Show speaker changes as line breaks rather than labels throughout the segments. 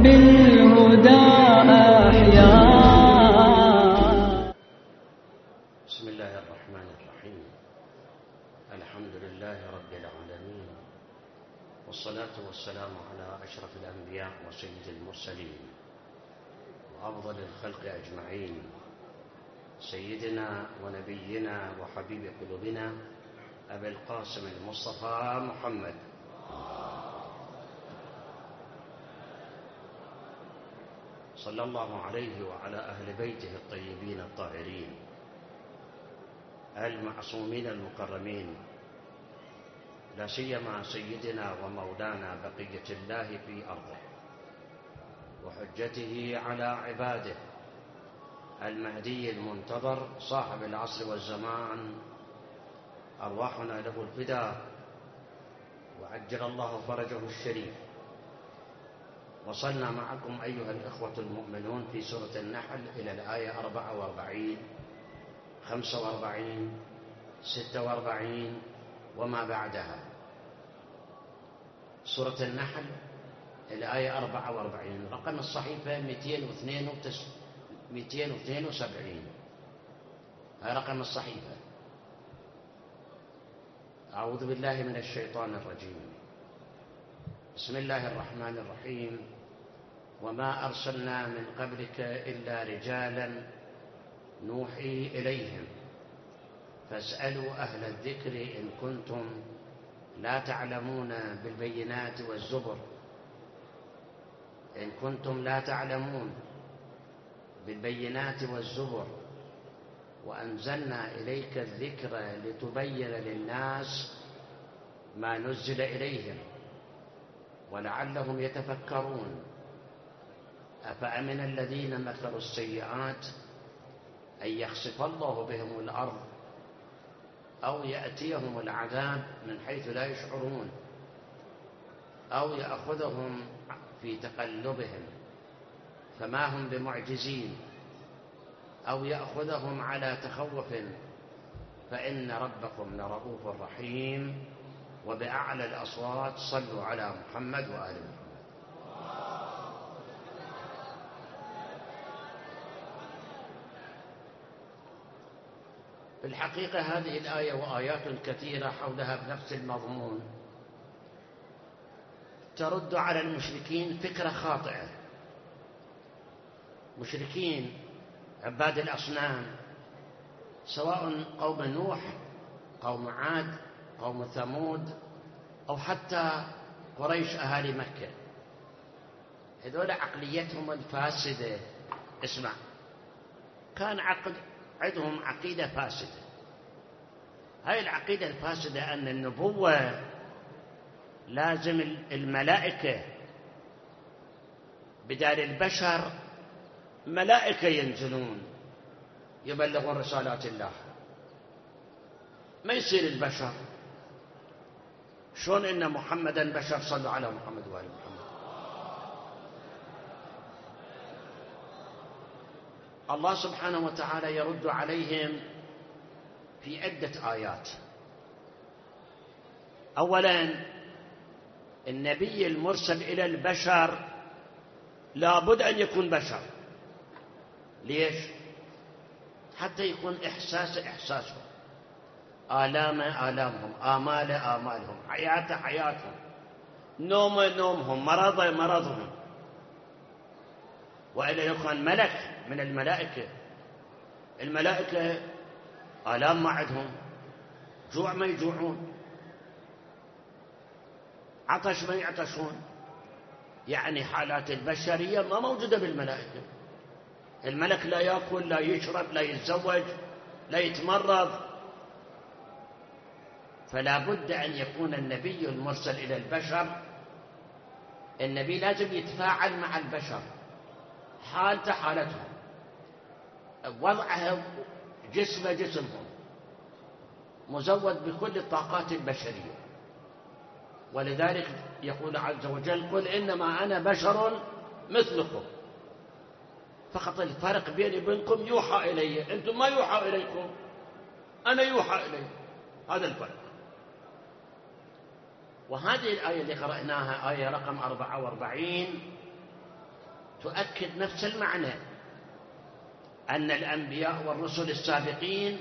بالهدى أحيا.
بسم الله الرحمن الرحيم. الحمد لله رب العالمين، والصلاة والسلام على أشرف الأنبياء وسيد المرسلين وأفضل الخلق أجمعين، سيدنا ونبينا وحبيب قلوبنا أبي القاسم المصطفى محمد صلى الله عليه وعلى أهل بيته الطيبين الطاهرين المعصومين المكرمين، لا سيما سيدنا ومولانا بقية الله في أرضه وحجته على عباده المهدي المنتظر صاحب العصر والزمان، أرواحنا له الفداء وعجل الله فرجه الشريف. وصلنا معكم أيها الإخوة المؤمنون في سورة النحل إلى الآية 44 45 46 وما بعدها. سورة النحل الآية 44، رقم الصحيفة 272، هذا رقم الصحيفة. أعوذ بالله من الشيطان الرجيم. بسم الله الرحمن الرحيم. وما أرسلنا من قبلك إلا رجالا نوحي إليهم فاسألوا أهل الذكر إن كنتم لا تعلمون بالبينات والزبر، إن كنتم لا تعلمون بالبينات والزبر وأنزلنا إليك الذكر لتبين للناس ما نزل إليهم ولعلهم يتفكرون. أفأمن الذين مكروا السيئات أن يخسف الله بهم الأرض أو يأتيهم العذاب من حيث لا يشعرون أو يأخذهم في تقلبهم فما هم بمعجزين أو يأخذهم على تخوف فإن ربكم لرؤوف رحيم. وبأعلى الأصوات صلوا على محمد وآل محمد. في الحقيقة هذه الآية وآيات كثيرة حولها بنفس المضمون ترد على المشركين فكرة خاطئة. مشركين عباد الأصنام، سواء قوم نوح، قوم عاد، قوم ثمود، أو حتى قريش أهالي مكة، هذول عقليتهم الفاسدة. اسمع، كان عندهم عقيدة فاسدة. هاي العقيدة الفاسدة أن النبوة لازم الملائكة بدال البشر ملائكة ينزلون يبلغون رسالات الله، ما يصير البشر. شلون إن محمدا بشر؟ صلوا على محمد وآل محمد. الله سبحانه وتعالى يرد عليهم في عدة آيات. أولا، النبي المرسل إلى البشر لابد أن يكون بشر. ليش؟ حتى يكون إحساسهم، آلامهم، آمالهم، حياتهم، نومهم، مرضهم. وإلا يكون ملك من الملائكة. الملائكة آلام ما عندهم، جوع ما يجوعون، عطش ما يعطشون. يعني حالات البشرية ما موجودة بالملائكة. الملك لا يأكل، لا يشرب، لا يتزوج، لا يتمرض. فلا بد أن يكون النبي المرسل إلى البشر، النبي لازم يتفاعل مع البشر، حالته حالتهم، وضعها جسمهم، مزود بكل الطاقات البشرية. ولذلك يقول عز وجل: قل إنما أنا بشر مثلكم. فقط الفرق بيني وبينكم يوحى إلي، أنتم ما يوحى إليكم، أنا يوحى إلي. هذا الفرق. وهذه الآية اللي قرأناها آية رقم 44 تؤكد نفس المعنى، أن الأنبياء والرسل السابقين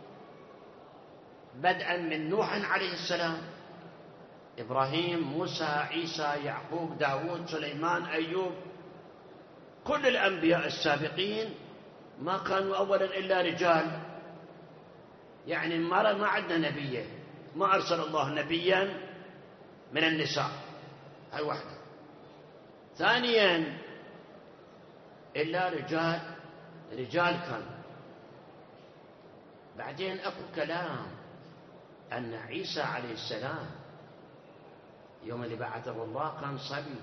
بدءا من نوح عليه السلام، إبراهيم، موسى، عيسى، يعقوب، داود، سليمان، أيوب، كل الأنبياء السابقين ما كانوا أولا إلا رجال، يعني ما عندنا نبيه، ما أرسل الله نبيا من النساء، هاي واحدة. ثانيا إلا رجال كانوا. بعدين أكو كلام أن عيسى عليه السلام يوم اللي بعثه الله كان صبي،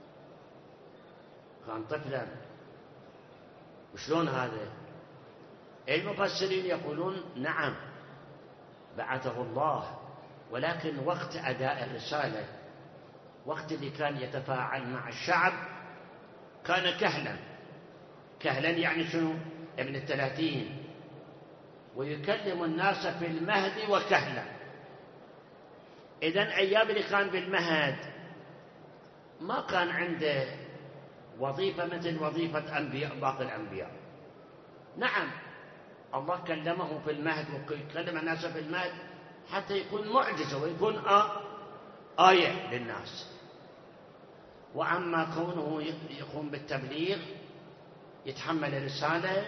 كان طفلا. وشلون هذا؟ المفسرين يقولون نعم بعثه الله، ولكن وقت أداء الرسالة، وقت اللي كان يتفاعل مع الشعب، كان كهلا يعني شنو؟ ابن 30، ويكلم الناس في المهد وكهلا. إذن أيام اللي كان بالمهد ما كان عنده وظيفة مثل وظيفة أنبياء باقي الأنبياء. نعم الله كلمه في المهد ويكلم الناس في المهد حتى يكون معجزة ويكون آية للناس. وأما كونه يقوم بالتبليغ، يتحمل الرسالة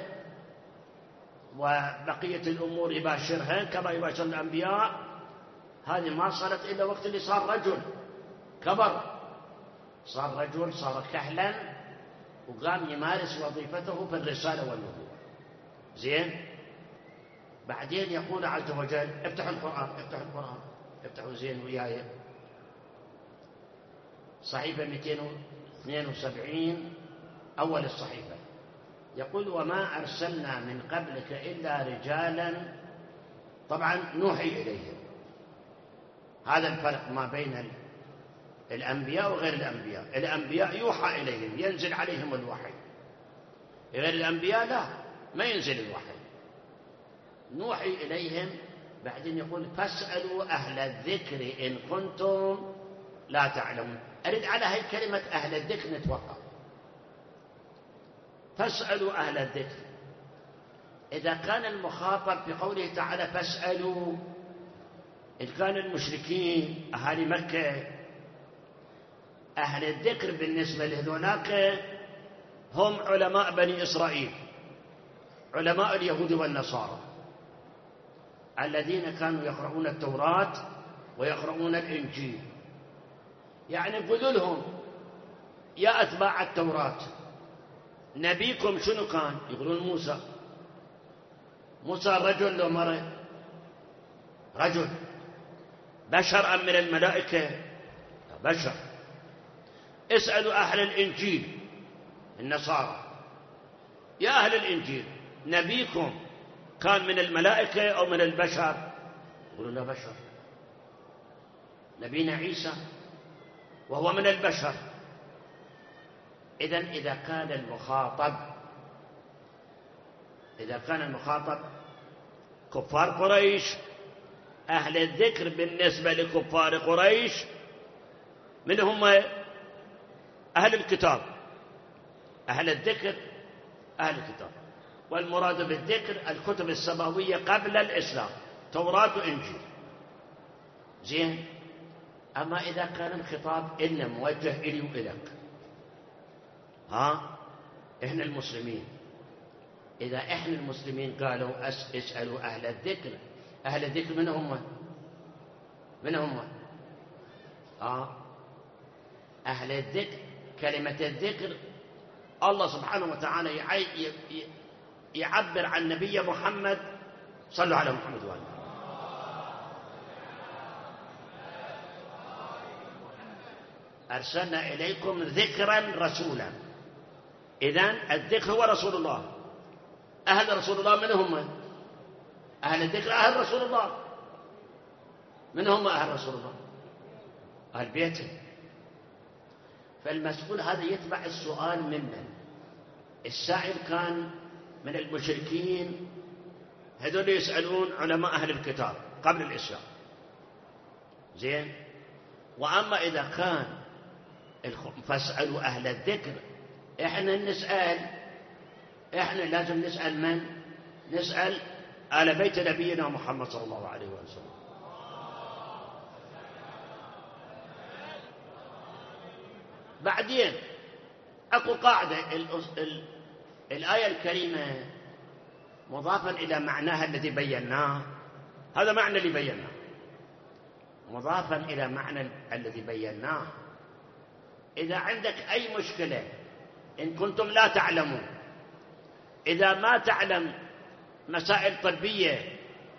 وبقية الأمور يباشرها كما يباشر الأنبياء، هذه ما صارت إلا وقت اللي صار رجل كبر، صار رجل، صار كهلا، وقام يمارس وظيفته في الرسالة والنبوة. زين. بعدين يقول عز وجل افتحوا القرآن افتحوا زين وياي صحيفة 272 أول الصحيفة، يقول وما أرسلنا من قبلك إلا رجالا. طبعا نوحي إليهم. هذا الفرق ما بين الأنبياء وغير الأنبياء. الأنبياء يوحى إليهم، ينزل عليهم الوحي. غير الأنبياء لا، ما ينزل الوحي، نوحي إليهم. بعدين يقول فاسألوا أهل الذكر إن كنتم لا تعلمون. أريد على هاي كلمة أهل الذكر نتوقف. فاسألوا أهل الذكر، إذا كان المخاطب بقوله تعالى فاسألوا، إن كان المشركين أهالي مكة، أهل الذكر بالنسبة لهذولاك هم علماء بني إسرائيل، علماء اليهود والنصارى الذين كانوا يقرؤون التوراة ويقرؤون الإنجيل. يعني قولوا لهم يا أتباع التوراة نبيكم شنو كان؟ يقولون موسى رجل لو مرة؟ رجل. بشر أم من الملائكة؟ بشر. اسألوا أهل الإنجيل النصارى، يا أهل الإنجيل نبيكم كان من الملائكة أو من البشر؟ يقولوا لا بشر. نبينا عيسى وهو من البشر. إذن إذا كان المخاطب كفار قريش، أهل الذكر بالنسبة لكفار قريش من هم؟ أهل الكتاب. أهل الذكر أهل الكتاب، والمراد بالذكر الكتب السماوية قبل الإسلام، توراة وإنجيل. زين. أما إذا كان الخطاب إلا موجه إلي وإلك، إحنا المسلمين، إذا إحنا المسلمين قالوا اسألوا أهل الذكر، أهل الذكر من هم؟ أهل الذكر، كلمة الذكر الله سبحانه وتعالى يعبر عن نبي محمد. صلوا على محمد وآله. أرسلنا إليكم ذكرا رسولا. إذن الذكر هو رسول الله. أهل رسول الله من هم؟ أهل الذكر أهل رسول الله. من هم أهل رسول الله؟ أهل بيته. فالمسؤول هذا يتبع السؤال ممن؟ السائل كان من المشركين، هذول يسألون علماء أهل الكتاب قبل الإسلام. زين. وأما إذا كان فاسألوا أهل الذكر إحنا لازم نسأل من؟ نسأل آل بيت نبينا محمد صلى الله عليه وسلم. بعدين أكو قاعدة، الآية الكريمة مضافا إلى معناها الذي بيناه، هذا معنى اللي بيناه، مضافا إلى معنى الذي بيناه. إذا عندك أي مشكلة إن كنتم لا تعلمون، إذا ما تعلم مسائل طبية،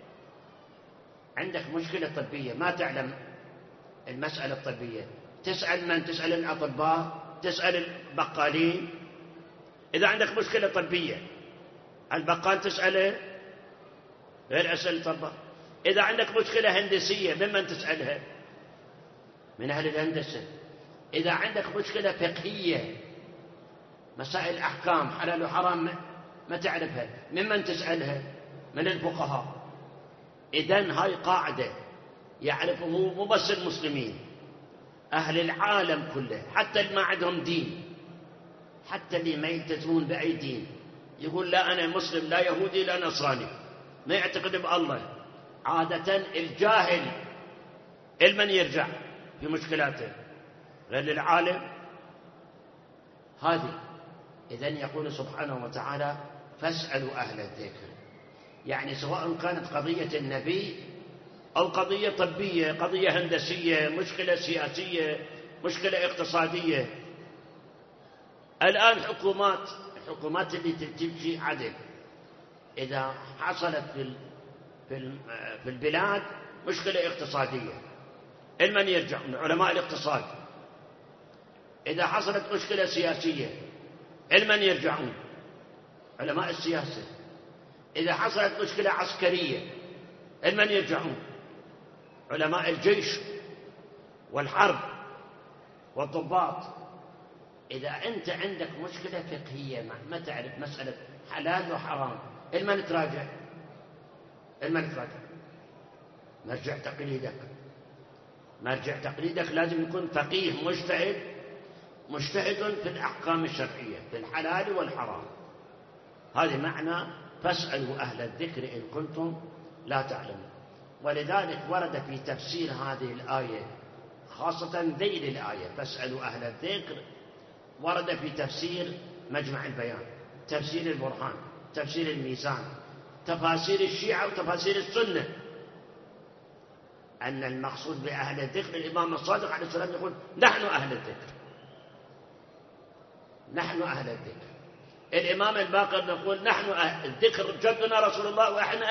عندك مشكلة طبية ما تعلم المسألة الطبية، تسأل من؟ تسأل الأطباء، تسأل البقالين. إذا عندك مشكلة طبية البقال تسأله غير أسأل الطباء. إذا عندك مشكلة هندسية ممن تسألها؟ من أهل الهندسة. إذا عندك مشكلة فقهية، مسائل أحكام حلال وحرام ما تعرفها، ممن تسألها؟ من الفقهاء. إذن هاي قاعدة يعرفه مو بس المسلمين، أهل العالم كله، حتى اللي ما عندهم دين، حتى اللي ما يلتزمون بأي دين، يقول لا أنا مسلم لا يهودي لا نصراني، ما يعتقد بالله. عادة الجاهل المن يرجع في مشكلاته غير للعالم. هذه إذن يقول سبحانه وتعالى فاسألوا أهل الذكر، يعني سواء كانت قضية النبي أو قضية طبية، قضية هندسية، مشكلة سياسية، مشكلة اقتصادية. الآن الحكومات اللي تمشي عدل، إذا حصلت في البلاد مشكلة اقتصادية المن يرجع؟ من علماء الاقتصاد. إذا حصلت مشكلة سياسية المن يرجعون؟ علماء السياسة. إذا حصلت مشكلة عسكرية المن يرجعون؟ علماء الجيش والحرب والضباط. إذا أنت عندك مشكلة فقهية ما تعرف مسألة حلال وحرام، المن تراجع؟ مرجع تقليدك لازم يكون فقيه مجتهد في الأحكام الشرعية في الحلال والحرام. هذا معنى فاسألوا أهل الذكر إن كنتم لا تعلمون. ولذلك ورد في تفسير هذه الآية، خاصة ذيل الآية فاسألوا أهل الذكر، ورد في تفسير مجمع البيان، تفسير البرهان، تفسير الميزان، تفاسير الشيعة وتفاسير السنة، أن المقصود بأهل الذكر الإمام الصادق عليه السلام يقول نحن أهل الذكر، نحن أهل الذكر. الإمام الباقر يقول نحن أهل الذكر، جدنا رسول الله وإحنا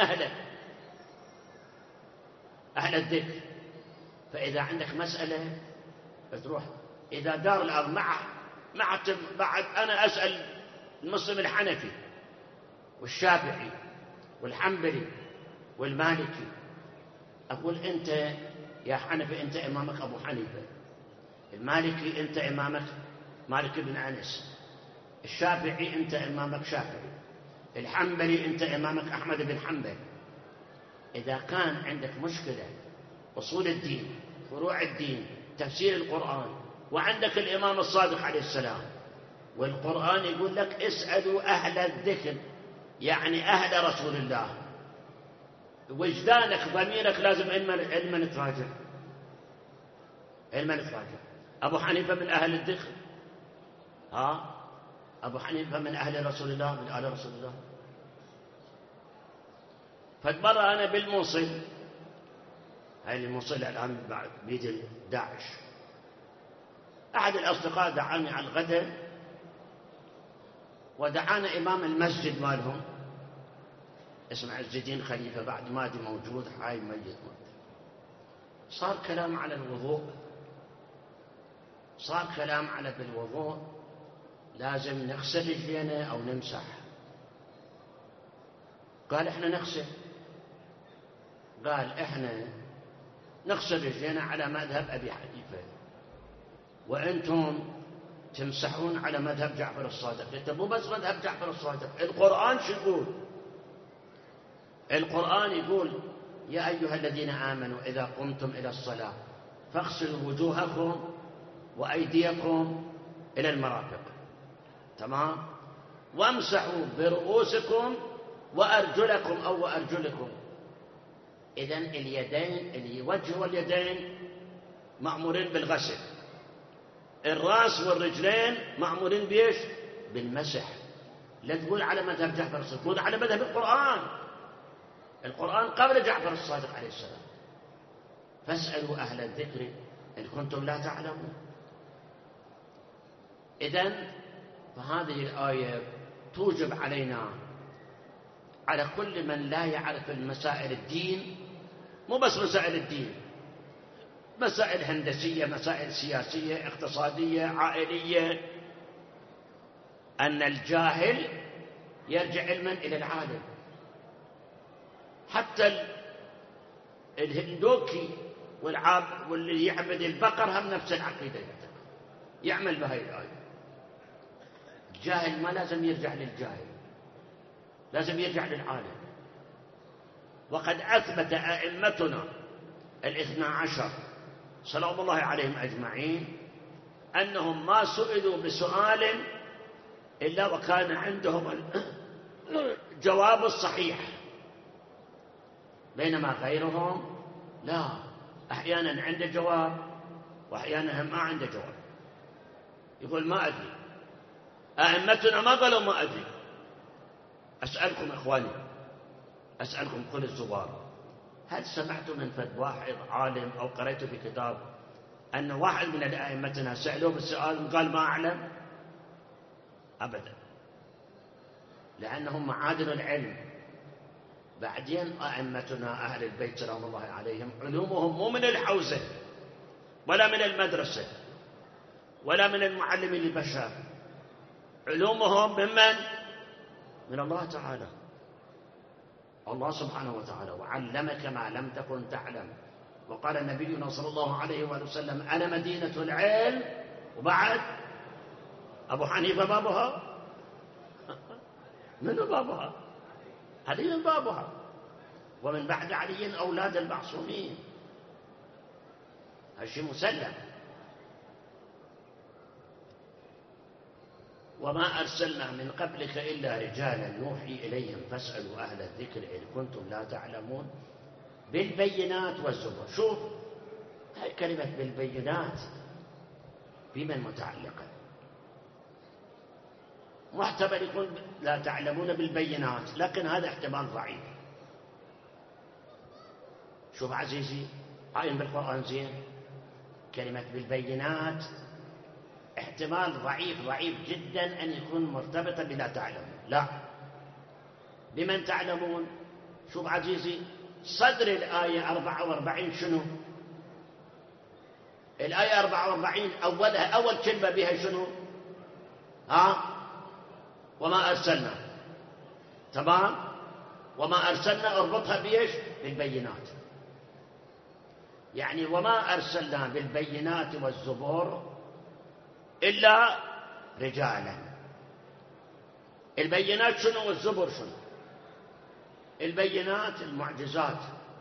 أهل الذكر. فإذا عندك مسألة تروح، إذا دار الأرض بعد أنا أسأل المسلم الحنفي والشافعي والحنبلي والمالكي، أقول أنت يا حنفي أنت إمامك أبو حنيفة، المالكي أنت إمامك مالك بن أنس، الشافعي أنت إمامك شافعي، الحنبلي أنت إمامك أحمد بن حنبل. إذا كان عندك مشكلة أصول الدين، فروع الدين، تفسير القرآن، وعندك الإمام الصادق عليه السلام، والقرآن يقول لك اسألوا أهل الذكر، يعني أهل رسول الله، وجدانك ضميرك لازم علما تراجع. أبو حنيفة من أهل الذكر، أبو حنيفة من أهل رسول الله، من آل رسول الله. فمرة أنا بالموصل، هاي الموصل الآن بعد بيد داعش، أحد الأصدقاء دعاني على الغداء، ودعانا إمام المسجد مالهم اسمه عز الدين خليفة، بعد ما دي موجود حي ميت. صار كلام على الوضوء، صار كلام على بالوضوء لازم نغسل رجلينا أو نمسح. قال إحنا نغسل، قال إحنا نغسل رجلينا على مذهب أبي حنيفة، وأنتم تمسحون على مذهب جعفر الصادق. أنت مو بس مذهب جعفر الصادق، القرآن شو يقول؟ القرآن يقول يا أيها الذين آمنوا إذا قمتم إلى الصلاة فاغسلوا وجوهكم وأيديكم إلى المرافق. تمام. وامسحوا برؤوسكم وأرجلكم أو وأرجلكم. إذن اليدين، الوجه واليدين مأمورين بالغسل، الرأس والرجلين مأمورين بإيش؟ بالمسح. لا تقول على مذهب جعفر الصادق، تقول على مذهب القرآن. القرآن قبل جعفر الصادق عليه السلام. فاسألوا أهل الذكر إن كنتم لا تعلمون. إذن فهذه الآية توجب علينا، على كل من لا يعرف المسائل الدين، مو بس مسائل الدين، مسائل هندسية، مسائل سياسية، اقتصادية، عائلية، أن الجاهل يرجع علما إلى العالم. حتى الهندوكي واللي يعبد البقر هم نفس العقيدة يعمل بهاي الآية. الجاهل ما لازم يرجع للجاهل، لازم يرجع للعالم. وقد أثبت أئمتنا الاثنى عشر سلام الله عليهم أجمعين أنهم ما سئلوا بسؤال إلا وكان عندهم الجواب الصحيح، بينما غيرهم لا، أحيانا عنده جواب وأحيانا ما عنده جواب، يقول ما أدري. أئمتنا ما قالوا ما أدري. أسألكم إخواني، أسألكم كل الزوار، هل سمعتم من فد واحد عالم أو قرأتوا في كتاب أن واحد من أئمتنا سألوه بالسؤال وقال ما أعلم؟ أبدا، لأنهم معادن العلم. بعدين أئمتنا أهل البيت سلام الله عليهم علومهم مو من الحوزة ولا من المدرسة ولا من المعلم للبشر، علومهم ممن؟ من الله تعالى. الله سبحانه وتعالى وعلمك ما لم تكن تعلم. وقال نبينا صلى الله عليه وآله وسلم أنا مدينة العلم، وبعد أبو حنيفة بابها. من بابها؟ علي بابها، ومن بعد علي أولاد المعصومين. هالشيء مسلم. وما أرسلنا من قبلك إلا رجالا نوحي إليهم فاسألوا أهل الذكر إن كنتم لا تعلمون. بالبينات والزبر. شوف هاي كلمة بالبينات بمن متعلقة؟ محتمل يكون لا تعلمون بالبينات، لكن هذا احتمال ضعيف. شوف عزيزي، عاين بالقرآن زين، كلمة بالبينات احتمال ضعيف جدا أن يكون مرتبطا بلا تعلمون. لا، بمن تعلمون. شوف عزيزي، صدر الآية 44 شنو؟ الآية 44 أولها أول كلمة بها شنو؟ وما أرسلنا. تمام. وما أرسلنا اربطها بيش؟ بالبينات. يعني وما أرسلنا بالبينات والزبور إلا رجالا. البينات شنو والزبر شنو؟ البينات المعجزات.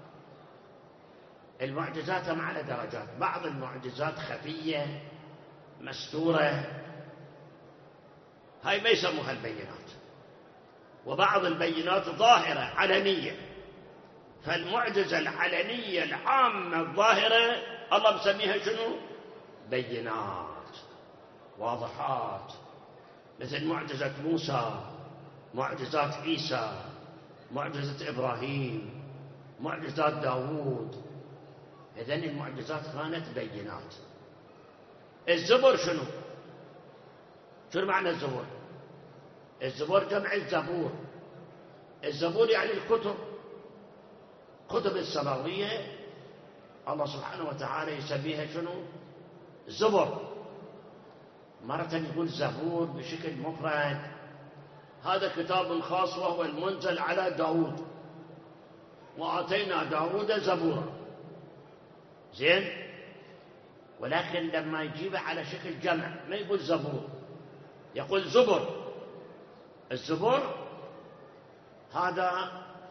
المعجزات على درجات، بعض المعجزات خفية مستورة، هاي ما يسموها البينات. وبعض البينات ظاهرة علنية. فالمعجزة العلنية العامة الظاهرة الله مسميها شنو؟ بينات واضحات، مثل معجزة موسى، معجزات عيسى، معجزة إبراهيم، معجزات داوود. إذن المعجزات كانت بينات. الزبر شنو؟ شنو معنى الزبور؟ الزبور جمع الزبور. الزبور يعني الكتب، كتب السماوية الله سبحانه وتعالى يسميها شنو؟ زبر. مرة يقول زبور بشكل مفرد، هذا كتاب خاص وهو المنزل على داود، وآتينا داود زبورا. زين. ولكن لما يجيبه على شكل جمع ما يقول زبور، يقول زبر. الزبر هذا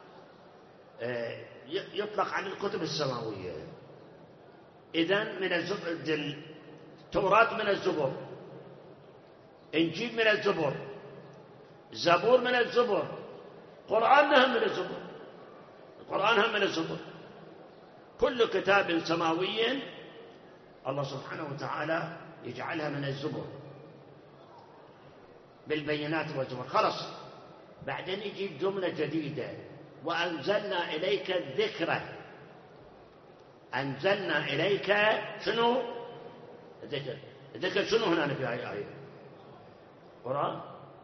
يطلق على الكتب السماوية. إذن من التوراة من الزبر، إنجيل من الزبور، زبور من الزبور، قرآن هم من الزبور، القرآن هم من الزبور. كل كتاب سماوي الله سبحانه وتعالى يجعلها من الزبور بالبينات والزبور. خلص بعدين يجي جملة جديدة: وأنزلنا إليك الذكر. أنزلنا إليك شنو؟ الذكر. الذكر شنو هنا في هذه الآية؟ قرآن.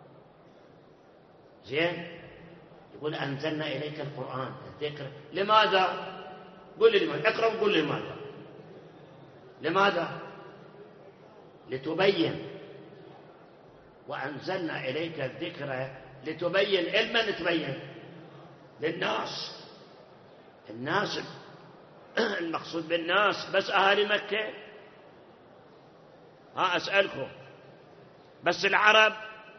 زين، يقول أنزلنا إليك القرآن الذكر. لماذا؟ قل لي لماذا، اقرأ وقل لي لماذا. لماذا؟ لتبين. وأنزلنا إليك الذكر لتبين. لمن تبين؟ للناس. الناس المقصود بالناس بس أهالي مكة؟ أسألكم، بس العرب؟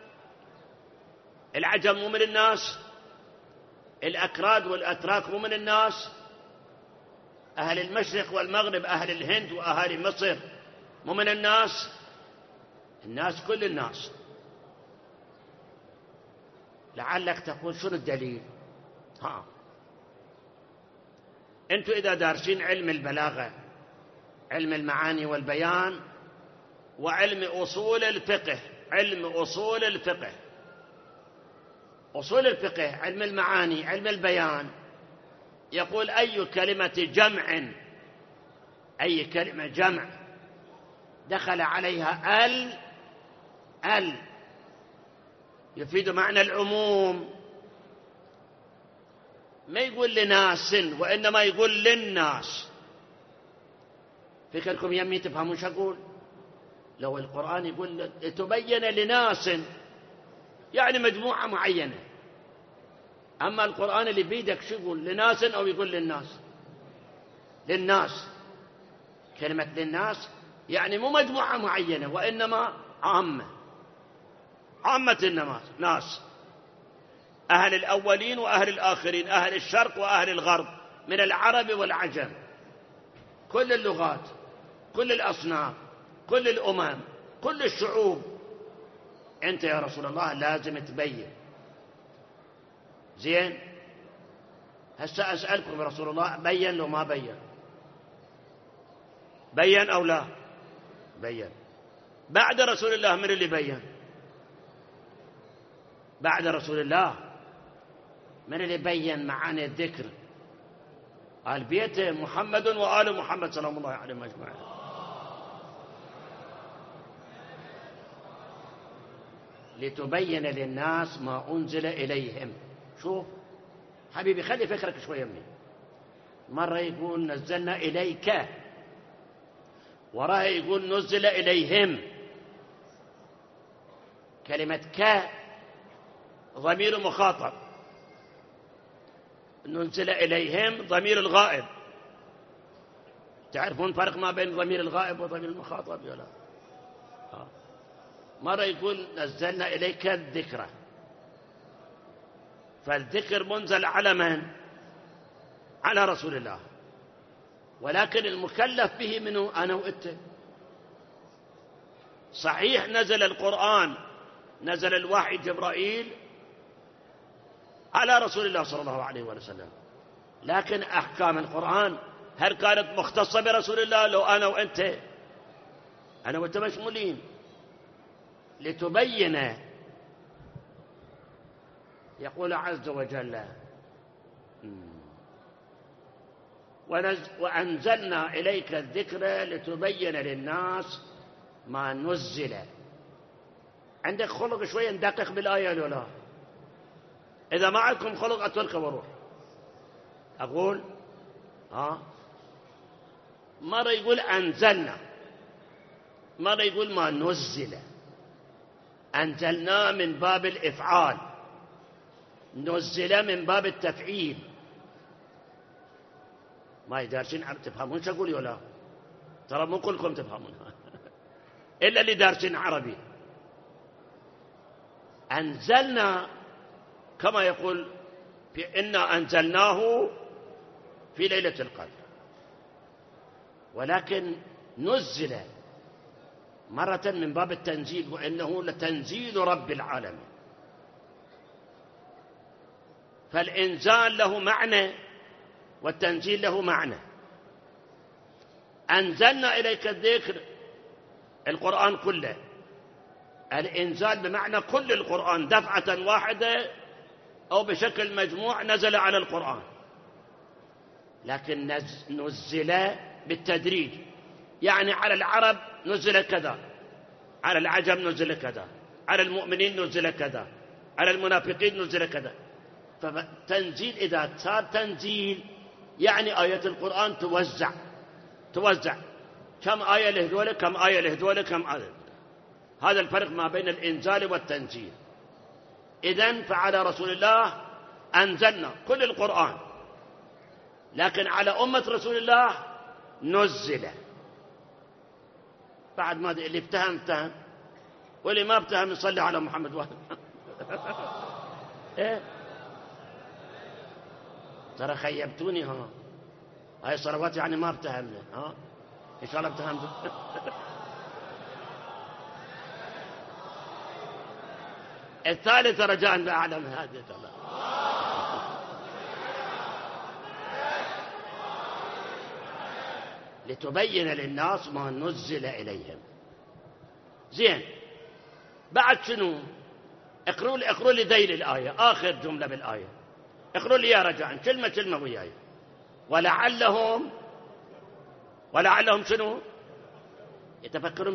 العجم مو من الناس؟ الأكراد والأتراك مو من الناس؟ أهل المشرق والمغرب، أهل الهند وأهالي مصر مو من الناس؟ الناس كل الناس. لعلك تقول شنو الدليل؟ أنتم إذا دارسين علم البلاغة، علم المعاني والبيان، وعلم أصول الفقه، علم أصول الفقه، أصول الفقه، علم المعاني، علم البيان، يقول أي كلمة جمع، أي كلمة جمع دخل عليها ال يفيد معنى العموم. ما يقول لناس وإنما يقول للناس. فكركم يمي تفهمون شو أقول؟ لو القرآن يقول تبين لناس يعني مجموعة معينة، أما القرآن اللي بيدك شو يقول؟ لناس أو يقول للناس؟ للناس. كلمة للناس يعني مو مجموعة معينة وإنما عامة، عامة الناس، أهل الأولين وأهل الآخرين، أهل الشرق وأهل الغرب، من العرب والعجم، كل اللغات، كل الأصناف، كل الأمم، كل الشعوب. أنت يا رسول الله لازم تبين. زين، هسه أسألكم يا رسول الله، بين لو ما بين؟ بين أو لا؟ بين. بعد رسول الله من اللي بين؟ بعد رسول الله من اللي بين معاني الذكر؟ آل بيت محمد وآل محمد صلى الله عليه وسلم. لتبين للناس ما أنزل إليهم. شوف حبيبي، خلي فكرك شوية مني. مرة يقول نزلنا إليك، وراها يقول نزل إليهم. كلمة ك ضمير مخاطب، نزل إليهم ضمير الغائب. تعرفون فرق ما بين ضمير الغائب وضمير المخاطب ولا لا؟ مرة يقول نزلنا إليك الذكر، فالذكر منزل على من؟ على رسول الله، ولكن المكلف به منه أنا وأنت. صحيح نزل القرآن، نزل الوحي جبرائيل على رسول الله صلى الله عليه وسلم، لكن أحكام القرآن هل كانت مختصة برسول الله؟ لو أنا وأنت، أنا وأنت مشمولين. لتبين، يقول عز وجل وأنزلنا إليك الذكر لتبين للناس ما نزل. عندك خلق شوية ندقق بالآية ولا لا؟ إذا ما عندكم خلق أتركه وروح. أقول مرة يقول أنزلنا، مرة يقول ما نزل. أنزلنا من باب الإفعال، نزل من باب التفعيل. ما يدارسين تفهمون شو أقول ولا؟ ترى مو كلكم تفهمون إلا اللي دارسين عربي. أنزلنا كما يقول إنا أنزلناه في ليلة القدر، ولكن نزل مرة من باب التنزيل، وإنه لتنزيل رب العالمين. فالإنزال له معنى والتنزيل له معنى. أنزلنا إليك الذكر القرآن كله، الإنزال بمعنى كل القرآن دفعة واحدة أو بشكل مجموع نزل على القرآن، لكن نزل بالتدريج، يعني على العرب نزل كذا، على العجم نزل كذا، على المؤمنين نزل كذا، على المنافقين نزل كذا. فتنزيل إذا صار تنزيل يعني آية القرآن توزع كم آية لهذول كم آية لهذول كم آية. هذا الفرق ما بين الإنزال والتنزيل. إذن فعلى رسول الله أنزلنا كل القرآن، لكن على أمة رسول الله نزل. بعد ما اللي افتهم واللي ما افتهم يصلي على محمد واحد. إيه ترى خيبتوني. هاي صلوات يعني ما افتهمنا. إن شاء الله افتهمت. الثالثة رجاء بأعلم هذه الله. لتبين للناس ما نزل إليهم. زين، بعد شنو؟ اقروا لي ذيل الآية، آخر جملة بالآية، اقروا لي يا رجاء كلمة وياي. ولعلهم شنو؟ يتفكرون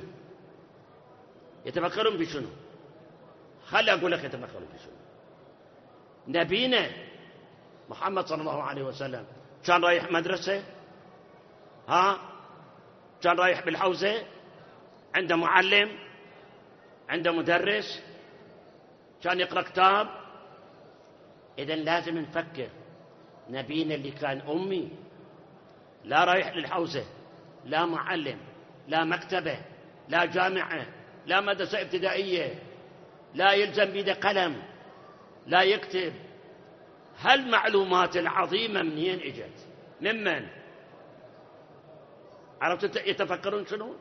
بشنو؟ خلي أقول لك يتفكرون بشنو. نبينا محمد صلى الله عليه وسلم كان رايح مدرسة، كان رايح بالحوزة، عنده معلم، عنده مدرس، كان يقرأ كتاب. إذن لازم نفكر. نبينا اللي كان أمي، لا رايح للحوزة، لا معلم، لا مكتبة، لا جامعة، لا مدرسة ابتدائية، لا يلزم بيده قلم، لا يكتب. هالمعلومات العظيمة منين اجت؟ ممن؟ عرفت يتفكرون شنو؟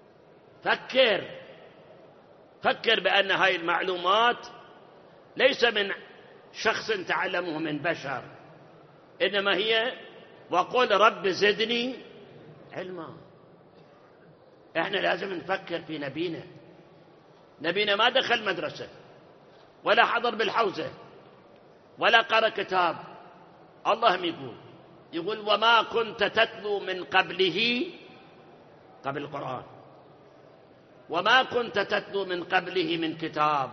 فكر بأن هاي المعلومات ليس من شخص تعلمه من بشر، إنما هي وقل رب زدني علما. احنا لازم نفكر في نبينا ما دخل مدرسة ولا حضر بالحوزة ولا قرأ كتاب. الله يقول وما كنت تتلو من قبله، قبل القرآن، وما كنت تتلو من قبله من كتاب.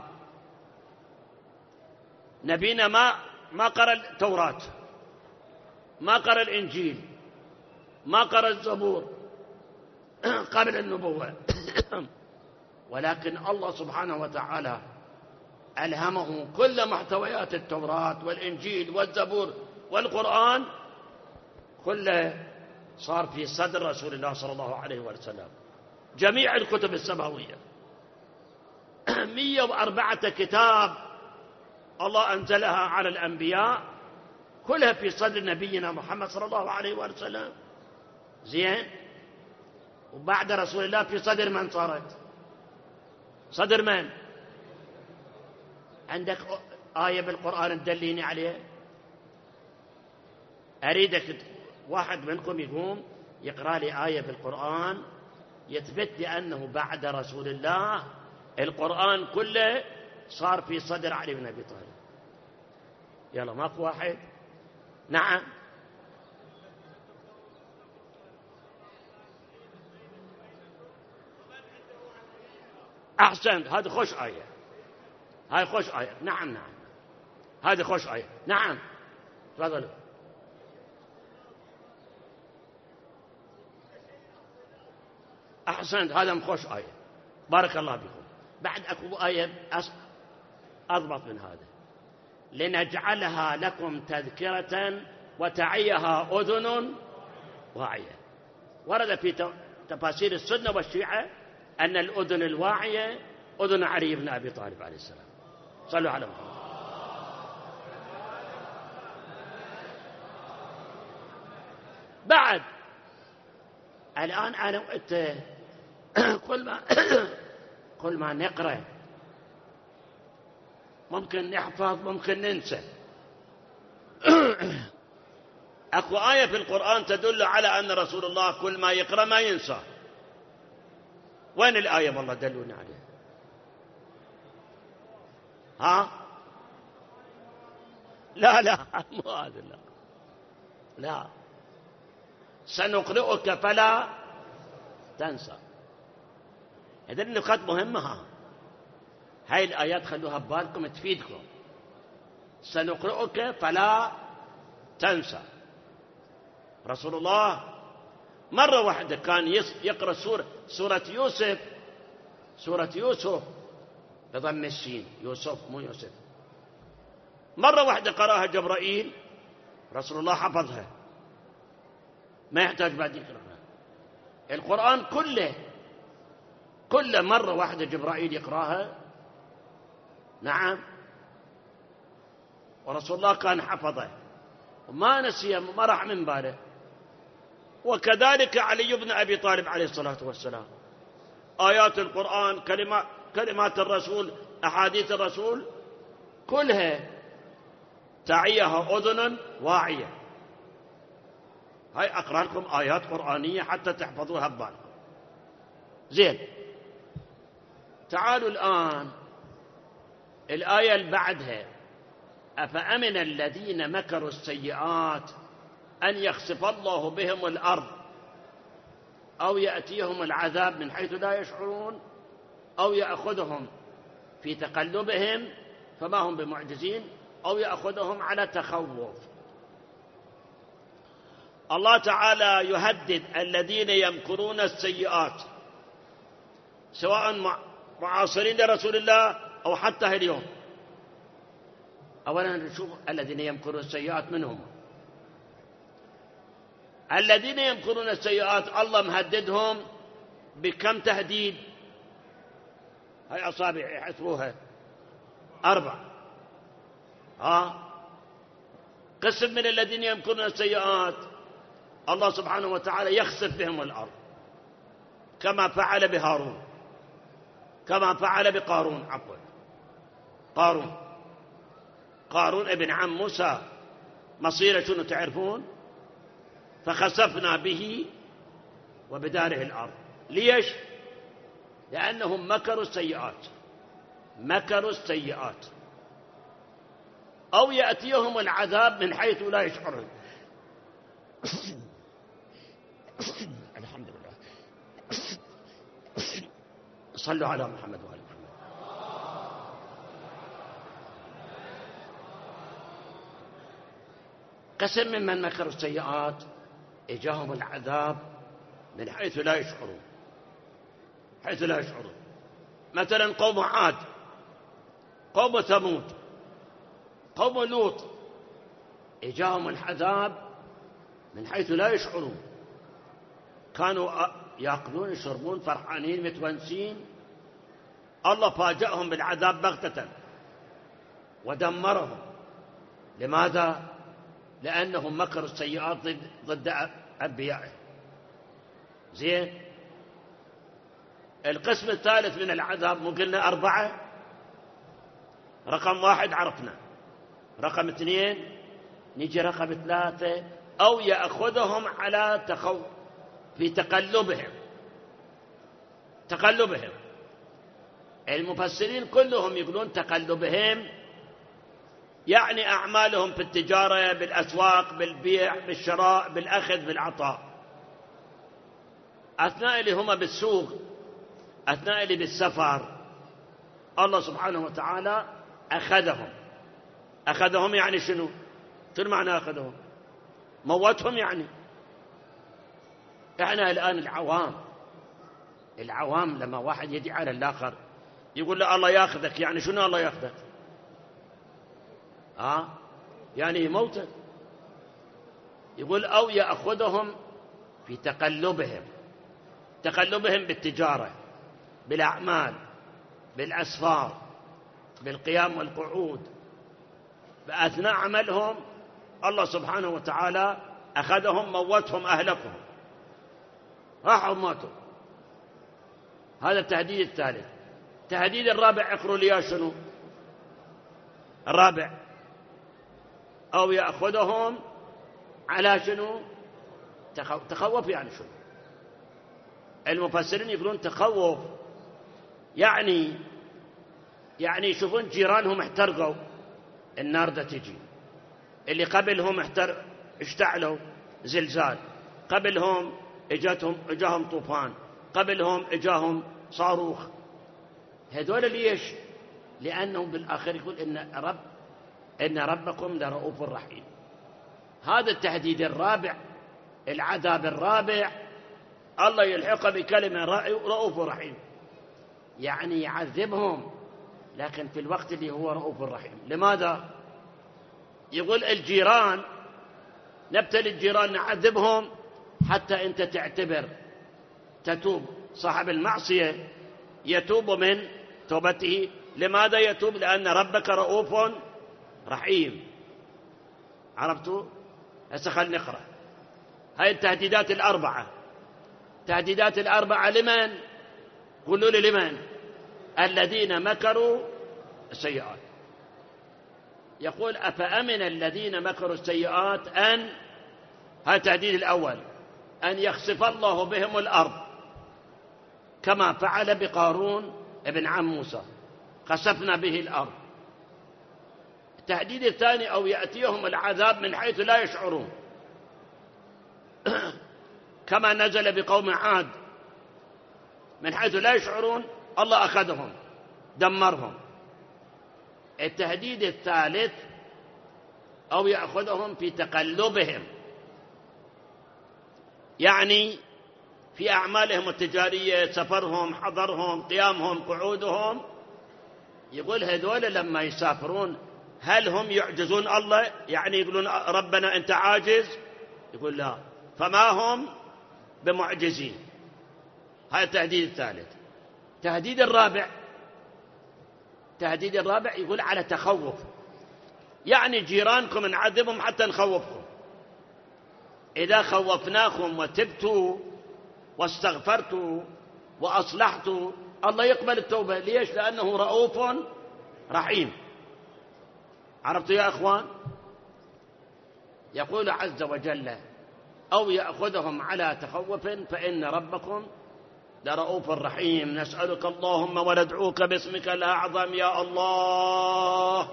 نبينا ما قرأ التوراة، ما قرأ الإنجيل، ما قرأ الزبور قبل النبوة، ولكن الله سبحانه وتعالى ألهمه كل محتويات التوراة والإنجيل والزبور والقرآن، كله صار في صدر رسول الله صلى الله عليه وسلم. جميع الكتب السماوية 104 كتاب الله أنزلها على الأنبياء، كلها في صدر نبينا محمد صلى الله عليه وسلم. زين، وبعد رسول الله في صدر من صارت؟ صدر من؟ عندك آية بالقرآن تدليني عليها؟ أريدك واحد منكم يقوم يقرأ لي آية بالقرآن يثبت لي أنه بعد رسول الله القرآن كله صار في صدر علي بن أبي طالب. يلا ماكو واحد؟ نعم. أحسنت، هذه خوش آية، هاي خوش آية. نعم هذه خوش آية. نعم تفضلوا. أحسنت، هذا مخوش آية، بارك الله بكم. بعد أكو آية أضبط من هذا، لنجعلها لكم تذكرة وتعيها أذن واعية. ورد في تفاسير السنة والشيعة أن الأذن الواعية أذن علي بن أبي طالب عليه السلام. صلوا على محمد. بعد الآن أنا وأنت كل ما نقرأ ممكن نحفظ ممكن ننسى. أكو آية في القرآن تدل على أن رسول الله كل ما يقرأ ما ينسى. وين الآية والله دلوني عليها؟ ها؟ لا مو هذا، لا سنقرئك فلا تنسى. هذه النقاط مهمة. هاي الآيات خلوها ببالكم تفيدكم. سنقرئك فلا تنسى. رسول الله مرة واحدة كان يقرأ سورة يوسف بضم السين، يوسف مو يوسف. مرة واحدة قرأها جبرائيل، رسول الله حفظها، ما يحتاج بعد يقرأها. القرآن كله مرة واحدة جبرائيل يقرأها، نعم، ورسول الله كان حفظه وما نسيه، ما راح من باله. وكذلك علي بن أبي طالب عليه الصلاة والسلام، آيات القرآن، كلمات الرسول، أحاديث الرسول، كلها تعيها أذن واعية. هاي أقرأ لكم آيات قرآنية حتى تحفظوها ببالكم. زين، تعالوا الآن الآية اللي بعدها: أفأمن الذين مكروا السيئات أن يخسف الله بهم الأرض أو يأتيهم العذاب من حيث لا يشعرون أو يأخذهم في تقلبهم فما هم بمعجزين أو يأخذهم على تخوف. الله تعالى يهدد الذين يمكرون السيئات، سواء معاصرين لرسول الله أو حتى اليوم. أولا نشوف الذين يمكرون السيئات منهم. الذين يمكرون السيئات الله مهددهم بكم تهديد؟ هاي أصابع يحسبوها 4. قسم من الذين يمكرون السيئات الله سبحانه وتعالى يخسف بهم الأرض، كما فعل بهارون، كما فعل بقارون. قارون ابن عم موسى مصيره شنو تعرفون؟ فخسفنا به وبداره الأرض. ليش؟ لأنهم مكروا السيئات أو يأتيهم العذاب من حيث لا يشعرون. الحمد لله. صلوا على محمد وآل محمد. قسم ممن مكروا السيئات إجاهم العذاب من حيث لا يشعرون. مثلا قوم عاد، قوم ثمود، قوم لوط، إجاهم العذاب من حيث لا يشعرون. كانوا يأكلون يشربون فرحانين متونسين، الله فاجأهم بالعذاب بغتة ودمرهم. لماذا؟ لأنهم مكروا السيئات ضد أنبيائه. زين، القسم الثالث من العذاب مو قلنا 4؟ رقم 1 عرفنا، رقم 2 نيجي رقم 3: أو يأخذهم على في تقلبهم. المفسرين كلهم يقولون تقلبهم يعني أعمالهم في التجارة، بالأسواق، بالبيع، بالشراء، بالأخذ، بالعطاء. أثناء اللي هم بالسوق، أثناء اللي بالسفر، الله سبحانه وتعالى أخذهم. يعني شنو معنى أخذهم؟ موتهم يعني. إحنا الآن العوام لما واحد يدعي على الآخر يقول له الله ياخذك، يعني شنو الله ياخذك؟ يعني يموتك. يقول أو يأخذهم في تقلبهم بالتجارة، بالأعمال، بالأسفار، بالقيام والقعود. فأثناء عملهم الله سبحانه وتعالى أخذهم، موتهم، أهلكهم، راحوا ماتوا. هذا التهديد الثالث. التهديد الرابع اقروا لي شنو الرابع؟ أو يأخذهم على شنو؟ تخوف. يعني شنو؟ المفسرين يقولون تخوف يعني يشوفون جيرانهم احترقوا، النار ده تجي، اللي قبلهم اشتعلوا زلزال، قبلهم اجاهم طوفان، قبلهم اجاهم صاروخ. هذول ليش؟ لأنهم بالآخر يقول إن ربكم لرؤوف رحيم. هذا التهديد الرابع، العذاب الرابع، الله يلحق بكلمة رؤوف رحيم، يعني يعذبهم لكن في الوقت اللي هو رؤوف رحيم. لماذا؟ يقول الجيران نبتلي الجيران نعذبهم حتى أنت تعتبر تتوب. صاحب المعصية يتوب من توبته. لماذا يتوب؟ لأن ربك رؤوف رحيم. عرفتوا؟ هسه خلينا نقرأ هاي التهديدات الأربعة. تهديدات الأربعة لمن؟ قولوا لي لمن؟ الذين مكروا السيئات. يقول أفأمن الذين مكروا السيئات أن، هذا التهديد الأول، أن يخسف الله بهم الأرض كما فعل بقارون ابن عم موسى، خسفنا به الأرض. التهديد الثاني أو يأتيهم العذاب من حيث لا يشعرون كما نزل بقوم عاد، من حيث لا يشعرون الله أخذهم دمرهم. التهديد الثالث أو يأخذهم في تقلبهم، يعني في أعمالهم التجارية، سفرهم، حضرهم، قيامهم، قعودهم. يقول هذول لما يسافرون هل هم يعجزون الله؟ يعني يقولون ربنا أنت عاجز؟ يقول لا، فما هم بمعجزين. هذا التهديد الثالث. التهديد الرابع يقول على تخوف، يعني جيرانكم نعذبهم حتى نخوفكم. إذا خوفناكم وتبتوا واستغفرتوا وأصلحتوا الله يقبل التوبة. ليش؟ لأنه رؤوف رحيم. عرفتوا يا أخوان؟ يقول عز وجل أو يأخذهم على تخوف فإن ربكم لرؤوف رحيم. نسألك اللهم وندعوك باسمك الأعظم يا الله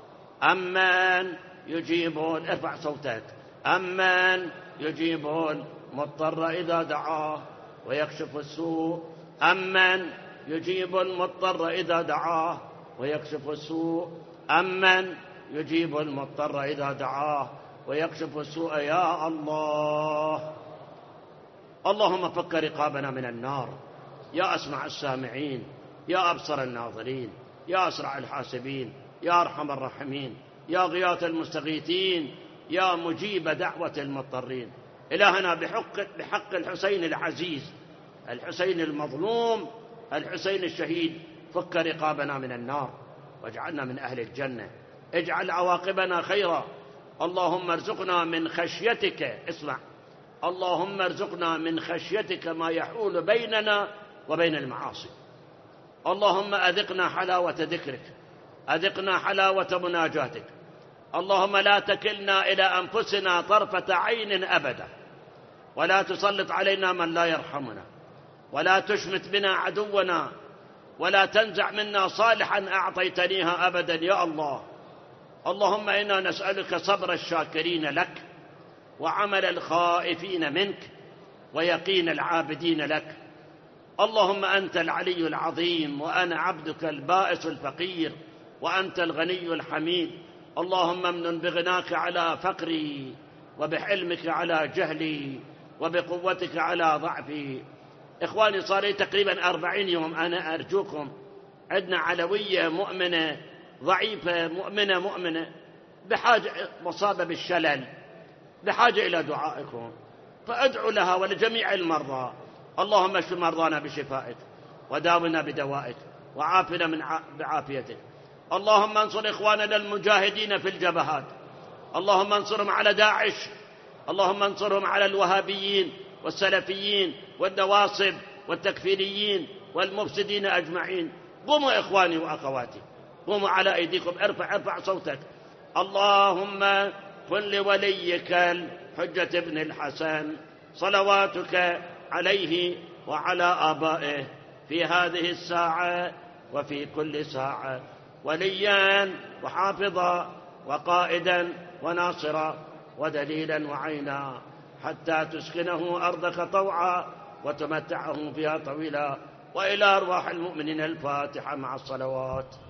أمن يجيبون، ارفع صوتك، أمن يجيبون مضطر إذا دعاه ويكشف السوء، أمن يجيب المضطر إذا دعاه ويكشف السوء، أمن يجيب المضطر إذا دعاه ويكشف السوء يا الله. اللهم فك رقابنا من النار، يا أسمع السامعين، يا أبصر الناظرين، يا أسرع الحاسبين، يا أرحم الراحمين، يا غياث المستغيثين، يا مجيب دعوة المضطرين. إلهنا بحق الحسين العزيز، الحسين المظلوم، الحسين الشهيد، فك رقابنا من النار واجعلنا من أهل الجنة، اجعل عواقبنا خيرا. اللهم ارزقنا من خشيتك، اسمع، اللهم ارزقنا من خشيتك ما يحول بيننا وبين المعاصي. اللهم أذقنا حلاوة ذكرك، أذقنا حلاوة مناجاتك. اللهم لا تكلنا إلى أنفسنا طرفة عين أبدا، ولا تسلط علينا من لا يرحمنا، ولا تشمت بنا عدونا، ولا تنزع منا صالحا أعطيتنيها أبدا يا الله. اللهم إنا نسألك صبر الشاكرين لك، وعمل الخائفين منك، ويقين العابدين لك. اللهم أنت العلي العظيم، وأنا عبدك البائس الفقير، وأنت الغني الحميد. اللهم امنن بغناك على فقري، وبحلمك على جهلي، وبقوتك على ضعفي. إخواني، صار لي تقريبا 40 يوم أنا أرجوكم، عندنا علوية مؤمنة ضعيفة، مؤمنة بحاجة، مصابة بالشلل، بحاجة إلى دعائكم، فأدعوا لها ولجميع المرضى. اللهم اشف مرضانا بشفائك، وداونا بدوائك، وعافنا بعافيتك. اللهم انصر إخواننا المجاهدين في الجبهات، اللهم انصرهم على داعش، اللهم انصرهم على الوهابيين والسلفيين والنواصب والتكفيريين والمفسدين أجمعين. قوموا إخواني وأخواتي، قوموا على أيديكم، ارفع صوتك. اللهم كن لوليك الحجة بن الحسن صلواتك عليه وعلى آبائه في هذه الساعة وفي كل ساعة وليا وحافظا وقائدا وناصرا ودليلا وعينا، حتى تسكنه أرضك طوعا وتمتعه فيها طويلا. وإلى أرواح المؤمنين الفاتحة مع الصلوات.